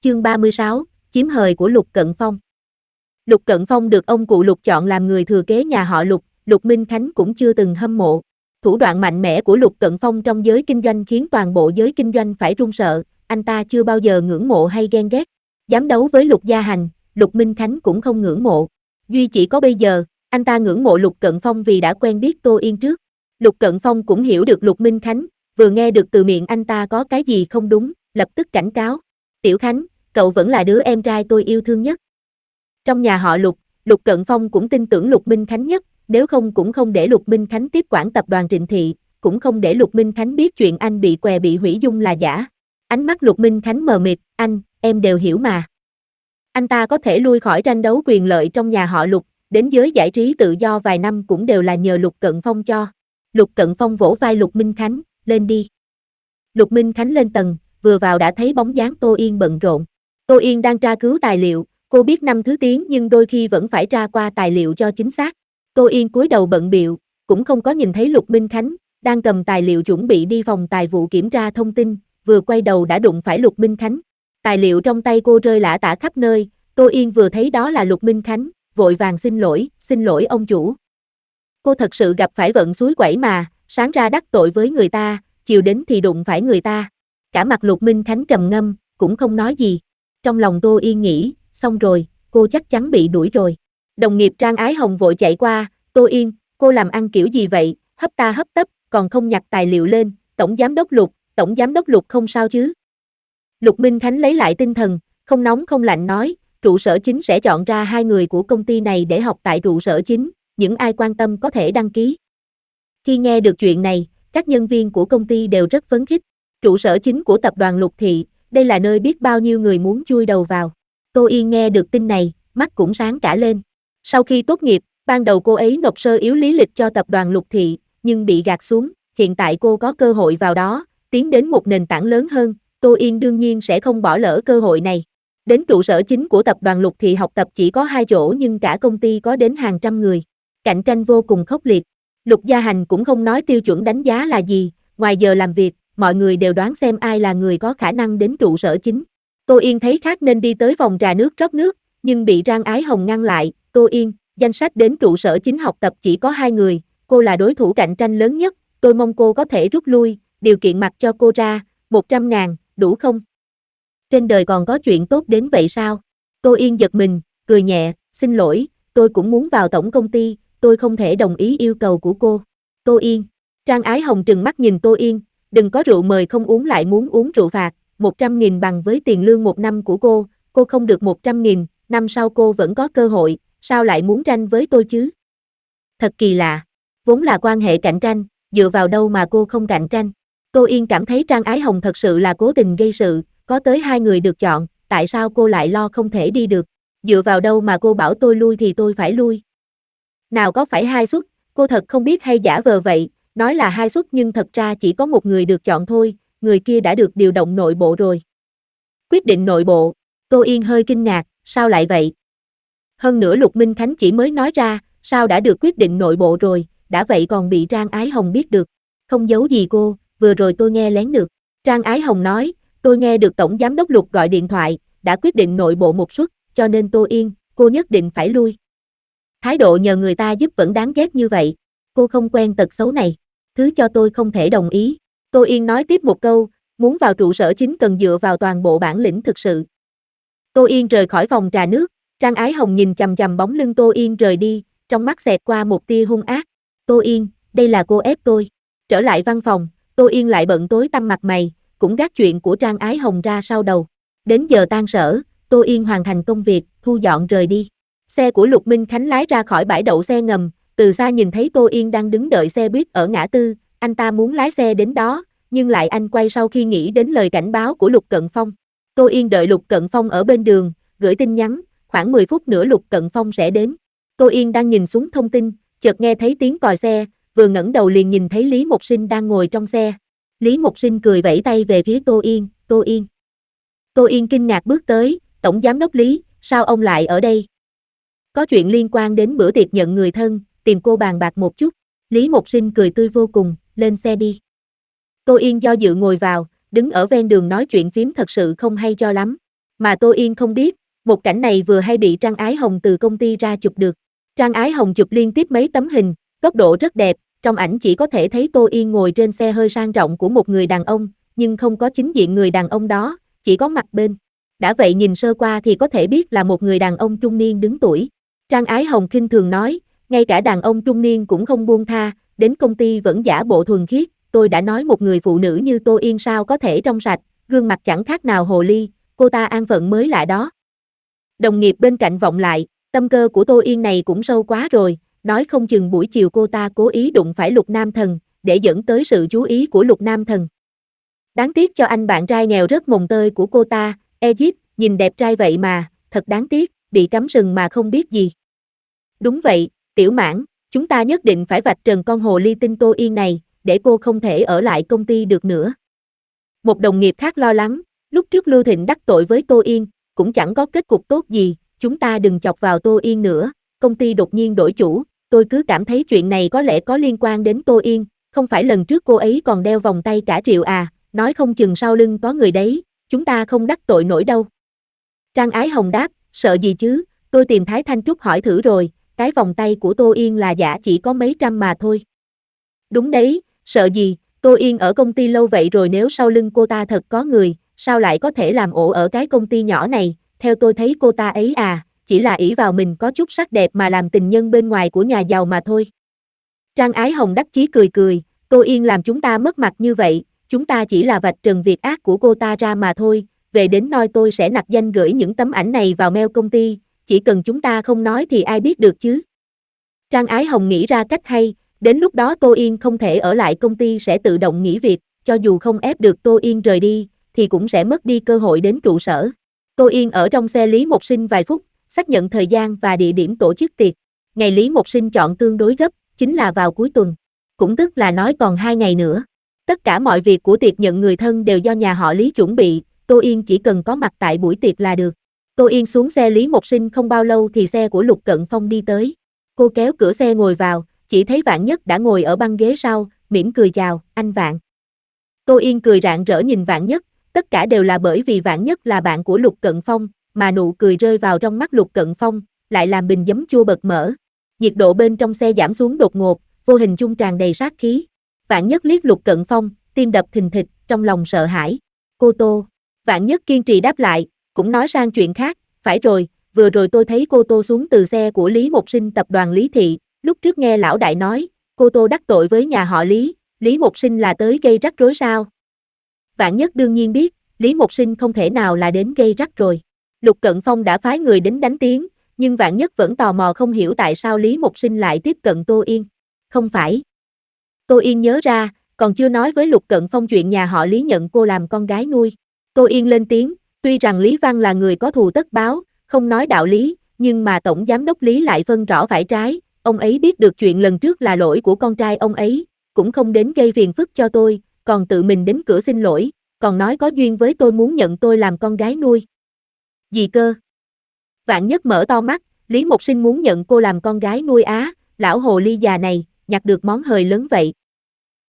Chương 36, chiếm hời của Lục Cận Phong. Lục Cận Phong được ông cụ Lục chọn làm người thừa kế nhà họ Lục, Lục Minh Khánh cũng chưa từng hâm mộ. Thủ đoạn mạnh mẽ của Lục Cận Phong trong giới kinh doanh khiến toàn bộ giới kinh doanh phải run sợ, anh ta chưa bao giờ ngưỡng mộ hay ghen ghét. Dám đấu với Lục Gia Hành, Lục Minh Khánh cũng không ngưỡng mộ. Duy chỉ có bây giờ, anh ta ngưỡng mộ Lục Cận Phong vì đã quen biết Tô Yên trước. Lục Cận Phong cũng hiểu được Lục Minh Khánh, vừa nghe được từ miệng anh ta có cái gì không đúng, lập tức cảnh cáo. Tiểu Khánh, cậu vẫn là đứa em trai tôi yêu thương nhất. Trong nhà họ Lục, Lục Cận Phong cũng tin tưởng Lục Minh Khánh nhất, nếu không cũng không để Lục Minh Khánh tiếp quản tập đoàn Trịnh Thị, cũng không để Lục Minh Khánh biết chuyện anh bị què bị hủy dung là giả. Ánh mắt Lục Minh Khánh mờ mịt, em đều hiểu mà. Anh ta có thể lui khỏi tranh đấu quyền lợi trong nhà họ Lục, đến giới giải trí tự do vài năm cũng đều là nhờ Lục Cận Phong cho. Lục Cận Phong vỗ vai Lục Minh Khánh, lên đi. Lục Minh Khánh lên tầng, vừa vào đã thấy bóng dáng Tô Yên bận rộn. Tô Yên đang tra cứu tài liệu, cô biết 5 thứ tiếng nhưng đôi khi vẫn phải tra qua tài liệu cho chính xác. Tô Yên cúi đầu bận bịu, cũng không có nhìn thấy Lục Minh Khánh, đang cầm tài liệu chuẩn bị đi phòng tài vụ kiểm tra thông tin, vừa quay đầu đã đụng phải Lục Minh Khánh. Tài liệu trong tay cô rơi lả tả khắp nơi, Tô Yên vừa thấy đó là Lục Minh Khánh, vội vàng xin lỗi ông chủ. Cô thật sự gặp phải vận suối quẩy mà, sáng ra đắc tội với người ta, chiều đến thì đụng phải người ta. Cả mặt Lục Minh Khánh trầm ngâm, cũng không nói gì. Trong lòng Tô Yên nghĩ, xong rồi, cô chắc chắn bị đuổi rồi. Đồng nghiệp Trang Ái Hồng vội chạy qua, Tô Yên, cô làm ăn kiểu gì vậy, hấp ta hấp tấp, còn không nhặt tài liệu lên, Tổng Giám đốc Lục không sao chứ. Lục Minh Khánh lấy lại tinh thần, không nóng không lạnh nói, trụ sở chính sẽ chọn ra 2 người của công ty này để học tại trụ sở chính, những ai quan tâm có thể đăng ký. Khi nghe được chuyện này, các nhân viên của công ty đều rất phấn khích. Trụ sở chính của tập đoàn Lục Thị, đây là nơi biết bao nhiêu người muốn chui đầu vào. Tô Yên nghe được tin này, mắt cũng sáng cả lên. Sau khi tốt nghiệp, ban đầu cô ấy nộp sơ yếu lý lịch cho tập đoàn Lục Thị, nhưng bị gạt xuống. Hiện tại cô có cơ hội vào đó, tiến đến một nền tảng lớn hơn. Tô Yên đương nhiên sẽ không bỏ lỡ cơ hội này. Đến trụ sở chính của tập đoàn Lục Thị học tập chỉ có 2 chỗ nhưng cả công ty có đến hàng trăm người. Cạnh tranh vô cùng khốc liệt. Lục Gia Hành cũng không nói tiêu chuẩn đánh giá là gì, ngoài giờ làm việc, mọi người đều đoán xem ai là người có khả năng đến trụ sở chính. Tô Yên thấy khác nên đi tới phòng trà nước rót nước, nhưng bị Trang Ái Hồng ngăn lại. Tô Yên, danh sách đến trụ sở chính học tập chỉ có 2 người, cô là đối thủ cạnh tranh lớn nhất, tôi mong cô có thể rút lui, điều kiện mặc cho cô ra, 100.000, đủ không? Trên đời còn có chuyện tốt đến vậy sao? Tô Yên giật mình, cười nhẹ, xin lỗi, tôi cũng muốn vào tổng công ty, tôi không thể đồng ý yêu cầu của cô. Tô Yên, Trang Ái Hồng trừng mắt nhìn Tô Yên, đừng có rượu mời không uống lại muốn uống rượu phạt, 100.000 bằng với tiền lương 1 năm của cô không được 100.000, năm sau cô vẫn có cơ hội, sao lại muốn tranh với tôi chứ? Thật kỳ lạ, vốn là quan hệ cạnh tranh, dựa vào đâu mà cô không cạnh tranh? Tô Yên cảm thấy Trang Ái Hồng thật sự là cố tình gây sự, có tới 2 người được chọn, tại sao cô lại lo không thể đi được? Dựa vào đâu mà cô bảo tôi lui thì tôi phải lui? Nào có phải 2 suất, cô thật không biết hay giả vờ vậy, nói là 2 suất nhưng thật ra chỉ có 1 người được chọn thôi, người kia đã được điều động nội bộ rồi. Quyết định nội bộ, Tô Yên hơi kinh ngạc, sao lại vậy? Hơn nữa Lục Minh Khánh chỉ mới nói ra, sao đã được quyết định nội bộ rồi, đã vậy còn bị Trang Ái Hồng biết được. Không giấu gì cô, vừa rồi tôi nghe lén được. Trang Ái Hồng nói, tôi nghe được Tổng Giám đốc Lục gọi điện thoại, đã quyết định nội bộ 1 suất, cho nên Tô Yên, cô nhất định phải lui. Thái độ nhờ người ta giúp vẫn đáng ghét như vậy, cô không quen tật xấu này, thứ cho tôi không thể đồng ý. Tô Yên nói tiếp một câu, muốn vào trụ sở chính cần dựa vào toàn bộ bản lĩnh thực sự. Tô Yên rời khỏi phòng trà nước, Trang Ái Hồng nhìn chằm chằm bóng lưng Tô Yên rời đi, trong mắt xẹt qua một tia hung ác. Tô Yên, đây là cô ép tôi. Trở lại văn phòng, Tô Yên lại bận tối tăm mặt mày, cũng gác chuyện của Trang Ái Hồng ra sau đầu. Đến giờ tan sở, Tô Yên hoàn thành công việc, thu dọn rời đi. Xe của Lục Minh Khánh lái ra khỏi bãi đậu xe ngầm, từ xa nhìn thấy Tô Yên đang đứng đợi xe buýt ở ngã tư, anh ta muốn lái xe đến đó, nhưng lại anh quay sau khi nghĩ đến lời cảnh báo của Lục Cận Phong. Tô Yên đợi Lục Cận Phong ở bên đường, gửi tin nhắn, khoảng 10 phút nữa Lục Cận Phong sẽ đến. Tô Yên đang nhìn xuống thông tin, chợt nghe thấy tiếng còi xe, vừa ngẩng đầu liền nhìn thấy Lý Mộc Sinh đang ngồi trong xe. Lý Mộc Sinh cười vẫy tay về phía Tô Yên, Tô Yên. Tô Yên kinh ngạc bước tới, Tổng Giám đốc Lý, sao ông lại ở đây? Có chuyện liên quan đến bữa tiệc nhận người thân, tìm cô bàn bạc một chút. Lý Mộc Sinh cười tươi vô cùng, lên xe đi. Tô Yên do dự ngồi vào, đứng ở ven đường nói chuyện phím thật sự không hay cho lắm. Mà Tô Yên không biết, một cảnh này vừa hay bị Trang Ái Hồng từ công ty ra chụp được. Trang Ái Hồng chụp liên tiếp mấy tấm hình, góc độ rất đẹp, trong ảnh chỉ có thể thấy Tô Yên ngồi trên xe hơi sang trọng của một người đàn ông, nhưng không có chính diện người đàn ông đó, chỉ có mặt bên. Đã vậy nhìn sơ qua thì có thể biết là một người đàn ông trung niên đứng tuổi. Trang Ái Hồng khinh thường nói, ngay cả đàn ông trung niên cũng không buông tha, đến công ty vẫn giả bộ thuần khiết, tôi đã nói một người phụ nữ như Tô Yên sao có thể trong sạch, gương mặt chẳng khác nào hồ ly, cô ta an phận mới lạ đó. Đồng nghiệp bên cạnh vọng lại, tâm cơ của Tô Yên này cũng sâu quá rồi, nói không chừng buổi chiều cô ta cố ý đụng phải Lục Nam Thần, để dẫn tới sự chú ý của Lục Nam Thần. Đáng tiếc cho anh bạn trai nghèo rất mồng tơi của cô ta, Egypt, nhìn đẹp trai vậy mà, thật đáng tiếc, bị cắm sừng mà không biết gì. Đúng vậy, Tiểu Mãn, chúng ta nhất định phải vạch trần con hồ ly tinh Tô Yên này, để cô không thể ở lại công ty được nữa. Một đồng nghiệp khác lo lắng, lúc trước Lưu Thịnh đắc tội với Tô Yên, cũng chẳng có kết cục tốt gì, chúng ta đừng chọc vào Tô Yên nữa, công ty đột nhiên đổi chủ, tôi cứ cảm thấy chuyện này có lẽ có liên quan đến Tô Yên, không phải lần trước cô ấy còn đeo vòng tay cả triệu à, nói không chừng sau lưng có người đấy, chúng ta không đắc tội nổi đâu. Trang Ái Hồng đáp, sợ gì chứ, tôi tìm Thái Thanh Trúc hỏi thử rồi, cái vòng tay của Tô Yên là giả chỉ có mấy trăm mà thôi. Đúng đấy, sợ gì, Tô Yên ở công ty lâu vậy rồi nếu sau lưng cô ta thật có người, sao lại có thể làm ổ ở cái công ty nhỏ này, theo tôi thấy cô ta ấy chỉ là ỷ vào mình có chút sắc đẹp mà làm tình nhân bên ngoài của nhà giàu mà thôi. Trang Ái Hồng đắc chí cười cười, Tô Yên làm chúng ta mất mặt như vậy, chúng ta chỉ là vạch trần việc ác của cô ta ra mà thôi, về đến noi tôi sẽ nặc danh gửi những tấm ảnh này vào mail công ty, chỉ cần chúng ta không nói thì ai biết được chứ. Trang Ái Hồng nghĩ ra cách hay, đến lúc đó Tô Yên không thể ở lại công ty sẽ tự động nghỉ việc, cho dù không ép được Tô Yên rời đi, thì cũng sẽ mất đi cơ hội đến trụ sở. Tô Yên ở trong xe Lý Mộc Sinh vài phút, xác nhận thời gian và địa điểm tổ chức tiệc. Ngày Lý Mộc Sinh chọn tương đối gấp, chính là vào cuối tuần. Cũng tức là nói còn 2 ngày nữa. Tất cả mọi việc của tiệc nhận người thân đều do nhà họ Lý chuẩn bị, Tô Yên chỉ cần có mặt tại buổi tiệc là được. Tô Yên xuống xe Lý Mộc Sinh không bao lâu thì xe của Lục Cận Phong đi tới. Cô kéo cửa xe ngồi vào, chỉ thấy Vạn Nhất đã ngồi ở băng ghế sau, mỉm cười chào, anh Vạn. Tô Yên cười rạng rỡ nhìn Vạn Nhất, tất cả đều là bởi vì Vạn Nhất là bạn của Lục Cận Phong, mà nụ cười rơi vào trong mắt Lục Cận Phong, lại làm bình giấm chua bật mở. Nhiệt độ bên trong xe giảm xuống đột ngột, vô hình chung tràn đầy sát khí. Vạn Nhất liếc Lục Cận Phong, tim đập thình thịch, trong lòng sợ hãi. Cô Tô. Vạn Nhất kiên trì đáp lại, cũng nói sang chuyện khác, phải rồi, vừa rồi tôi thấy cô Tô xuống từ xe của Lý Mộc Sinh tập đoàn Lý Thị, lúc trước nghe lão đại nói, cô Tô đắc tội với nhà họ Lý, Lý Mộc Sinh là tới gây rắc rối sao? Vạn Nhất đương nhiên biết, Lý Mộc Sinh không thể nào là đến gây rắc rồi. Lục Cận Phong đã phái người đến đánh tiếng, nhưng Vạn Nhất vẫn tò mò không hiểu tại sao Lý Mộc Sinh lại tiếp cận Tô Yên. Không phải. Tô Yên nhớ ra, còn chưa nói với Lục Cận Phong chuyện nhà họ Lý nhận cô làm con gái nuôi. Tô Yên lên tiếng, tuy rằng Lý Văn là người có thù tất báo, không nói đạo lý, nhưng mà Tổng Giám đốc Lý lại phân rõ phải trái, ông ấy biết được chuyện lần trước là lỗi của con trai ông ấy, cũng không đến gây phiền phức cho tôi, còn tự mình đến cửa xin lỗi, còn nói có duyên với tôi muốn nhận tôi làm con gái nuôi. Gì cơ? Vạn Nhất mở to mắt, Lý Mộc Sinh muốn nhận cô làm con gái nuôi lão hồ ly già này, nhặt được món hời lớn vậy.